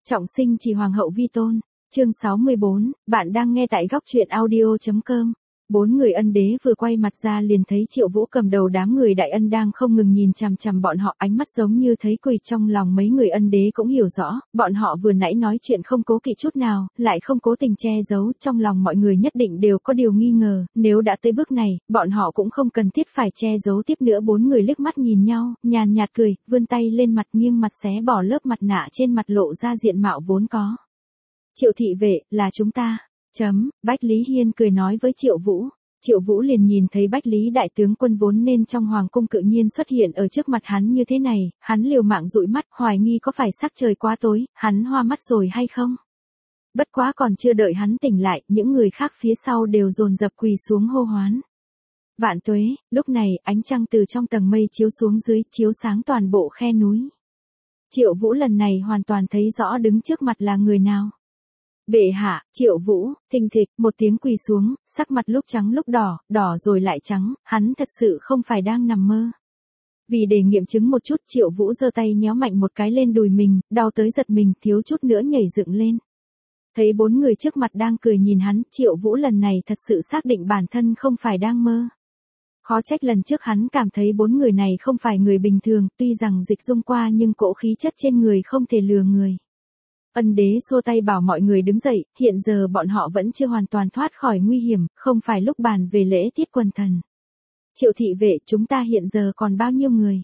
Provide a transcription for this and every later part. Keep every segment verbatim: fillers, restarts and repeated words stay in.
Trọng sinh chỉ hoàng hậu vi tôn, chương sáu mươi bốn, bạn đang nghe tại góc truyện audio chấm com. Bốn người ân đế vừa quay mặt ra liền thấy Triệu Vũ cầm đầu đám người đại ân đang không ngừng nhìn chằm chằm bọn họ, ánh mắt giống như thấy quỷ. Trong lòng mấy người ân đế cũng hiểu rõ, bọn họ vừa nãy nói chuyện không cố kỵ chút nào, lại không cố tình che giấu, trong lòng mọi người nhất định đều có điều nghi ngờ, nếu đã tới bước này, bọn họ cũng không cần thiết phải che giấu tiếp nữa. Bốn người liếc mắt nhìn nhau, nhàn nhạt cười, vươn tay lên mặt nghiêng mặt xé bỏ lớp mặt nạ trên mặt lộ ra diện mạo vốn có. Triệu thị vệ, là chúng ta. Chấm, Bách Lý Hiên cười nói với Triệu Vũ. Triệu Vũ liền nhìn thấy Bách Lý đại tướng quân vốn nên trong hoàng cung tự nhiên xuất hiện ở trước mặt hắn như thế này, hắn liều mạng dụi mắt, hoài nghi có phải sắc trời quá tối, hắn hoa mắt rồi hay không. Bất quá còn chưa đợi hắn tỉnh lại, những người khác phía sau đều dồn dập quỳ xuống hô hoán. Vạn tuế, lúc này ánh trăng từ trong tầng mây chiếu xuống dưới, chiếu sáng toàn bộ khe núi. Triệu Vũ lần này hoàn toàn thấy rõ đứng trước mặt là người nào. Bệ hạ, Triệu Vũ, thình thịch, một tiếng quỳ xuống, sắc mặt lúc trắng lúc đỏ, đỏ rồi lại trắng, hắn thật sự không phải đang nằm mơ. Vì để nghiệm chứng một chút, Triệu Vũ giơ tay nhéo mạnh một cái lên đùi mình, đau tới giật mình, thiếu chút nữa nhảy dựng lên. Thấy bốn người trước mặt đang cười nhìn hắn, Triệu Vũ lần này thật sự xác định bản thân không phải đang mơ. Khó trách lần trước hắn cảm thấy bốn người này không phải người bình thường, tuy rằng dịch dung qua nhưng cỗ khí chất trên người không thể lừa người. Ân đế xua tay bảo mọi người đứng dậy, hiện giờ bọn họ vẫn chưa hoàn toàn thoát khỏi nguy hiểm, không phải lúc bàn về lễ tiết quần thần. Triệu thị vệ, chúng ta hiện giờ còn bao nhiêu người?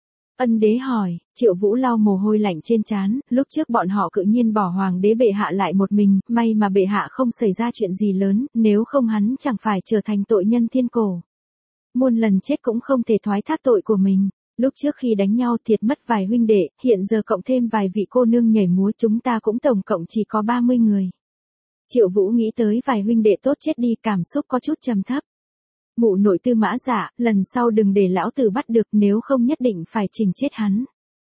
Ân đế hỏi. Triệu Vũ lau mồ hôi lạnh trên trán, lúc trước bọn họ cự nhiên bỏ hoàng đế bệ hạ lại một mình, may mà bệ hạ không xảy ra chuyện gì lớn, nếu không hắn chẳng phải trở thành tội nhân thiên cổ. Muôn lần chết cũng không thể thoái thác tội của mình. Lúc trước khi đánh nhau thiệt mất vài huynh đệ, hiện giờ cộng thêm vài vị cô nương nhảy múa, chúng ta cũng tổng cộng chỉ có ba mươi người. Triệu Vũ nghĩ tới vài huynh đệ tốt chết đi, cảm xúc có chút trầm thấp. Mụ nội Tư Mã Dạ, lần sau đừng để lão tử bắt được, nếu không nhất định phải chỉnh chết hắn.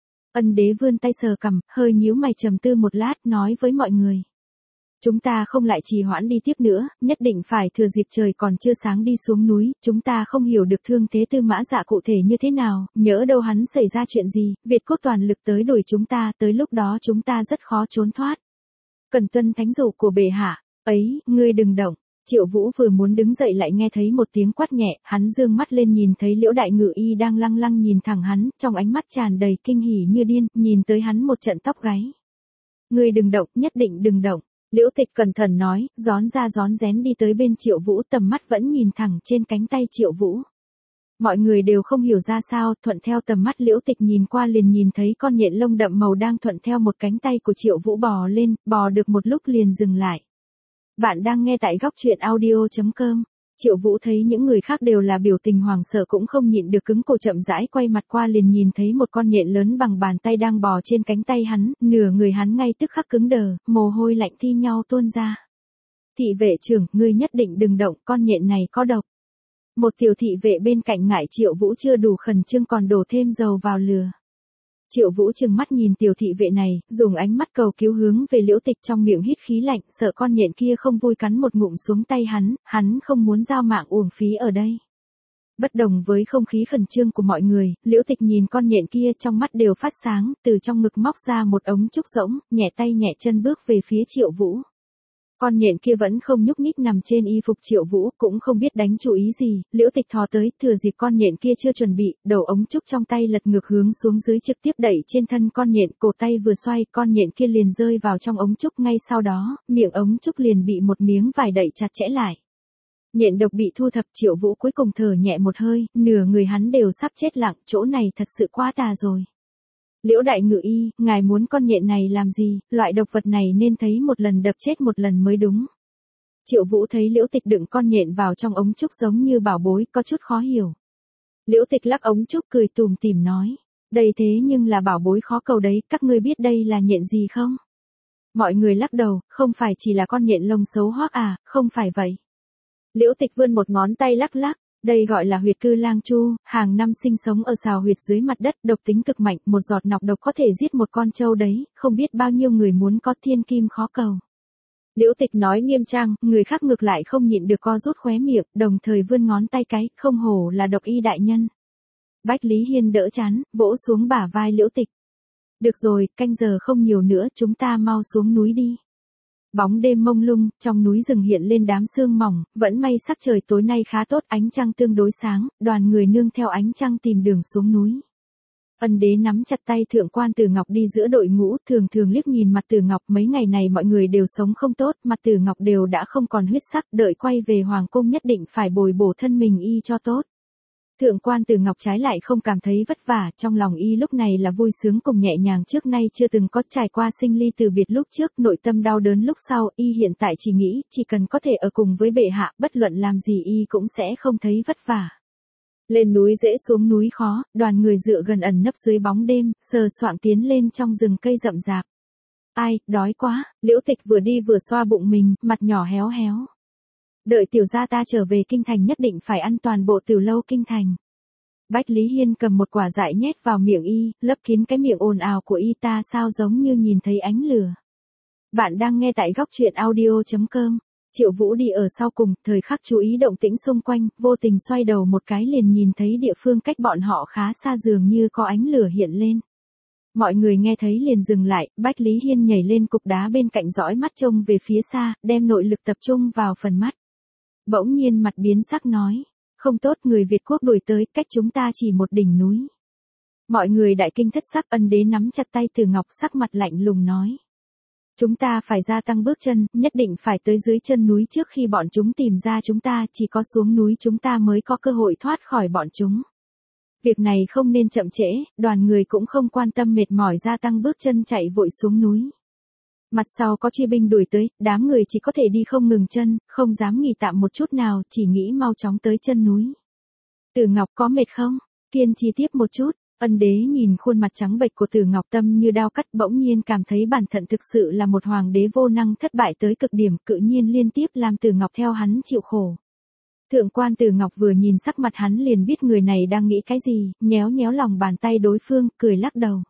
Ân đế vươn tay sờ cằm, hơi nhíu mày trầm tư một lát, nói với mọi người. Chúng ta không lại trì hoãn đi tiếp nữa, nhất định phải thừa dịp trời còn chưa sáng đi xuống núi, chúng ta không hiểu được thương thế Tư Mã Dạ cụ thể như thế nào, nhỡ đâu hắn xảy ra chuyện gì, Việt quốc toàn lực tới đuổi chúng ta, tới lúc đó chúng ta rất khó trốn thoát. Cần tuân thánh dụ của bệ hạ, ấy, ngươi đừng động. Triệu Vũ vừa muốn đứng dậy lại nghe thấy một tiếng quát nhẹ, hắn dương mắt lên nhìn thấy Liễu Đại Ngự Y đang lăng lăng nhìn thẳng hắn, trong ánh mắt tràn đầy kinh hỉ như điên, nhìn tới hắn một trận tóc gáy. Ngươi đừng động, nhất định đừng động. Liễu Tịch cẩn thận nói, rón ra rón rén đi tới bên Triệu Vũ, tầm mắt vẫn nhìn thẳng trên cánh tay Triệu Vũ. Mọi người đều không hiểu ra sao, thuận theo tầm mắt Liễu Tịch nhìn qua liền nhìn thấy con nhện lông đậm màu đang thuận theo một cánh tay của Triệu Vũ bò lên, bò được một lúc liền dừng lại. Bạn đang nghe tại góc truyện audio chấm com. Triệu Vũ thấy những người khác đều là biểu tình hoảng sợ cũng không nhịn được cứng cổ, chậm rãi quay mặt qua liền nhìn thấy một con nhện lớn bằng bàn tay đang bò trên cánh tay hắn, nửa người hắn ngay tức khắc cứng đờ, mồ hôi lạnh thi nhau tuôn ra. Thị vệ trưởng, ngươi nhất định đừng động, con nhện này có độc. Một tiểu thị vệ bên cạnh ngại Triệu Vũ chưa đủ khẩn trương còn đổ thêm dầu vào lửa. Triệu Vũ trừng mắt nhìn tiểu thị vệ này, dùng ánh mắt cầu cứu hướng về Liễu Tịch, trong miệng hít khí lạnh, sợ con nhện kia không vui cắn một ngụm xuống tay hắn, hắn không muốn giao mạng uổng phí ở đây. Bất đồng với không khí khẩn trương của mọi người, Liễu Tịch nhìn con nhện kia trong mắt đều phát sáng, từ trong ngực móc ra một ống trúc rỗng, nhẹ tay nhẹ chân bước về phía Triệu Vũ. Con nhện kia vẫn không nhúc nhích nằm trên y phục Triệu Vũ, cũng không biết đánh chủ ý gì, Liễu Tịch thò tới, thừa dịp con nhện kia chưa chuẩn bị, đầu ống trúc trong tay lật ngược hướng xuống dưới trực tiếp đẩy trên thân con nhện, cổ tay vừa xoay, con nhện kia liền rơi vào trong ống trúc, ngay sau đó, miệng ống trúc liền bị một miếng vải đẩy chặt chẽ lại. Nhện độc bị thu thập, Triệu Vũ cuối cùng thở nhẹ một hơi, nửa người hắn đều sắp chết lặng, chỗ này thật sự quá tà rồi. Liễu Đại Ngự Y, ngài muốn con nhện này làm gì, loại độc vật này nên thấy một lần đập chết một lần mới đúng. Triệu Vũ thấy Liễu Tịch đựng con nhện vào trong ống trúc giống như bảo bối, có chút khó hiểu. Liễu Tịch lắc ống trúc cười tủm tỉm nói, đây thế nhưng là bảo bối khó cầu đấy, các ngươi biết đây là nhện gì không? Mọi người lắc đầu, không phải chỉ là con nhện lông xấu hoác à, không phải vậy. Liễu Tịch vươn một ngón tay lắc lắc. Đây gọi là huyệt cư lang chu, hàng năm sinh sống ở sào huyệt dưới mặt đất, độc tính cực mạnh, một giọt nọc độc có thể giết một con trâu đấy, không biết bao nhiêu người muốn có thiên kim khó cầu. Liễu Tịch nói nghiêm trang, người khác ngược lại không nhịn được co rút khóe miệng, đồng thời vươn ngón tay cái, không hổ là độc y đại nhân. Bách Lý Hiên đỡ chán, vỗ xuống bả vai Liễu Tịch. Được rồi, canh giờ không nhiều nữa, chúng ta mau xuống núi đi. Bóng đêm mông lung, trong núi rừng hiện lên đám sương mỏng, vẫn may sắc trời tối nay khá tốt, ánh trăng tương đối sáng, đoàn người nương theo ánh trăng tìm đường xuống núi. Ân đế nắm chặt tay thượng quan Tử Ngọc đi giữa đội ngũ, thường thường liếc nhìn mặt Tử Ngọc, mấy ngày này mọi người đều sống không tốt, mặt Tử Ngọc đều đã không còn huyết sắc, đợi quay về hoàng cung nhất định phải bồi bổ thân mình y cho tốt. Thượng quan Tử Ngọc trái lại không cảm thấy vất vả, trong lòng y lúc này là vui sướng cùng nhẹ nhàng, trước nay chưa từng có trải qua sinh ly từ biệt lúc trước, nội tâm đau đớn lúc sau, y hiện tại chỉ nghĩ, chỉ cần có thể ở cùng với bệ hạ, bất luận làm gì y cũng sẽ không thấy vất vả. Lên núi dễ xuống núi khó, đoàn người dựa gần ẩn nấp dưới bóng đêm, sờ soạng tiến lên trong rừng cây rậm rạp. Ai, đói quá, Liễu Tịch vừa đi vừa xoa bụng mình, mặt nhỏ héo héo. Đợi tiểu gia ta trở về kinh thành nhất định phải ăn toàn bộ tiểu lâu kinh thành. Bách Lý Hiên cầm một quả dại nhét vào miệng y, lấp kín cái miệng ồn ào của y, ta sao giống như nhìn thấy ánh lửa. Bạn đang nghe tại góc truyện audio chấm com. Triệu Vũ đi ở sau cùng, thời khắc chú ý động tĩnh xung quanh, vô tình xoay đầu một cái liền nhìn thấy địa phương cách bọn họ khá xa, dường như có ánh lửa hiện lên. Mọi người nghe thấy liền dừng lại, Bách Lý Hiên nhảy lên cục đá bên cạnh dõi mắt trông về phía xa, đem nội lực tập trung vào phần mắt. Bỗng nhiên mặt biến sắc nói, không tốt, người Việt quốc đuổi tới, cách chúng ta chỉ một đỉnh núi. Mọi người đại kinh thất sắc, Ân đế nắm chặt tay Tử Ngọc, sắc mặt lạnh lùng nói. Chúng ta phải gia tăng bước chân, nhất định phải tới dưới chân núi trước khi bọn chúng tìm ra chúng ta, chỉ có xuống núi chúng ta mới có cơ hội thoát khỏi bọn chúng. Việc này không nên chậm trễ, đoàn người cũng không quan tâm mệt mỏi, gia tăng bước chân chạy vội xuống núi. Mặt sau có truy binh đuổi tới, đám người chỉ có thể đi không ngừng chân, không dám nghỉ tạm một chút nào, chỉ nghĩ mau chóng tới chân núi. Tử Ngọc có mệt không? Kiên trì tiếp một chút. Ân đế nhìn khuôn mặt trắng bệch của Tử Ngọc, tâm như đao cắt, bỗng nhiên cảm thấy bản thân thực sự là một hoàng đế vô năng thất bại tới cực điểm, cự nhiên liên tiếp làm Tử Ngọc theo hắn chịu khổ. Thượng quan Tử Ngọc vừa nhìn sắc mặt hắn liền biết người này đang nghĩ cái gì, nhéo nhéo lòng bàn tay đối phương, cười lắc đầu.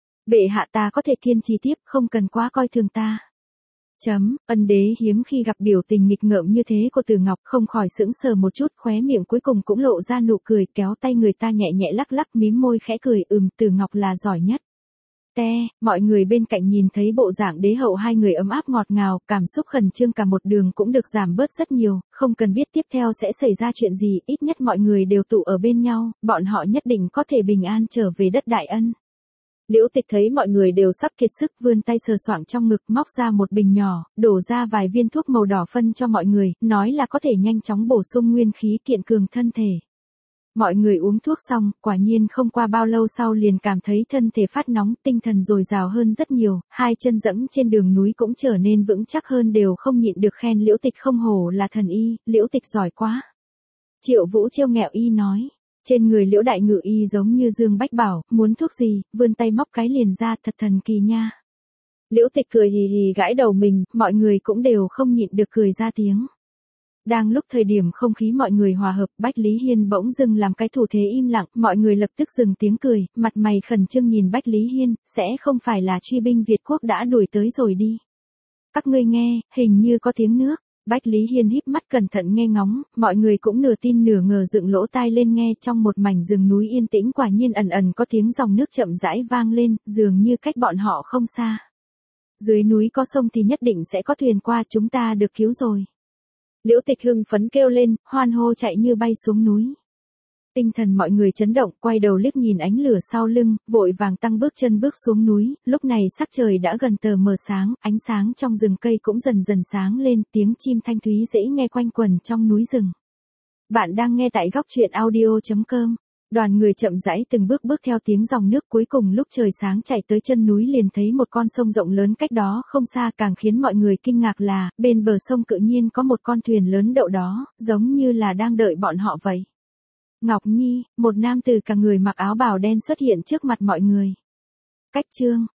Bệ hạ, ta có thể kiên trì tiếp, không cần quá coi thường ta. Chấm, Ân đế hiếm khi gặp biểu tình nghịch ngợm như thế của Tử Ngọc, không khỏi sững sờ một chút, khóe miệng cuối cùng cũng lộ ra nụ cười, kéo tay người ta nhẹ nhẹ lắc lắc, mím môi khẽ cười, ừm, Tử Ngọc là giỏi nhất. Te, mọi người bên cạnh nhìn thấy bộ dạng đế hậu hai người ấm áp ngọt ngào, cảm xúc khẩn trương cả một đường cũng được giảm bớt rất nhiều, không cần biết tiếp theo sẽ xảy ra chuyện gì, ít nhất mọi người đều tụ ở bên nhau, bọn họ nhất định có thể bình an trở về đất Đại Ân. Liễu Tịch thấy mọi người đều sắp kiệt sức, vươn tay sờ soạng trong ngực, móc ra một bình nhỏ, đổ ra vài viên thuốc màu đỏ phân cho mọi người, nói là có thể nhanh chóng bổ sung nguyên khí, kiện cường thân thể. Mọi người uống thuốc xong, quả nhiên không qua bao lâu sau liền cảm thấy thân thể phát nóng, tinh thần dồi dào hơn rất nhiều, hai chân dẫm trên đường núi cũng trở nên vững chắc hơn, đều không nhịn được khen Liễu Tịch không hổ là thần y, Liễu Tịch giỏi quá. Triệu Vũ trêu nghẹo y nói. Trên người Liễu đại ngự y giống như Dương Bách Bảo, muốn thuốc gì, vươn tay móc cái liền ra, thật thần kỳ nha. Liễu Tịch cười hì hì gãi đầu mình, mọi người cũng đều không nhịn được cười ra tiếng. Đang lúc thời điểm không khí mọi người hòa hợp, Bách Lý Hiên bỗng dưng làm cái thủ thế im lặng, mọi người lập tức dừng tiếng cười, mặt mày khẩn trương nhìn Bách Lý Hiên, sẽ không phải là truy binh Việt quốc đã đuổi tới rồi đi. Các ngươi nghe, hình như có tiếng nước. Bách Lý Hiên híp mắt cẩn thận nghe ngóng, mọi người cũng nửa tin nửa ngờ dựng lỗ tai lên nghe, trong một mảnh rừng núi yên tĩnh quả nhiên ẩn ẩn có tiếng dòng nước chậm rãi vang lên, dường như cách bọn họ không xa. Dưới núi có sông thì nhất định sẽ có thuyền qua, chúng ta được cứu rồi. Liễu Tịch hưng phấn kêu lên, hoan hô chạy như bay xuống núi. Tinh thần mọi người chấn động, quay đầu liếc nhìn ánh lửa sau lưng, vội vàng tăng bước chân bước xuống núi, lúc này sắc trời đã gần tờ mờ sáng, ánh sáng trong rừng cây cũng dần dần sáng lên, tiếng chim thanh thúy dễ nghe quanh quẩn trong núi rừng. Bạn đang nghe tại góc truyện audio chấm com. Đoàn người chậm rãi từng bước bước theo tiếng dòng nước, cuối cùng lúc trời sáng chạy tới chân núi liền thấy một con sông rộng lớn cách đó không xa, càng khiến mọi người kinh ngạc là, bên bờ sông tự nhiên có một con thuyền lớn đậu đó, giống như là đang đợi bọn họ vậy. Ngọc Nhi, một nam tử cả người mặc áo bào đen xuất hiện trước mặt mọi người. Cách chương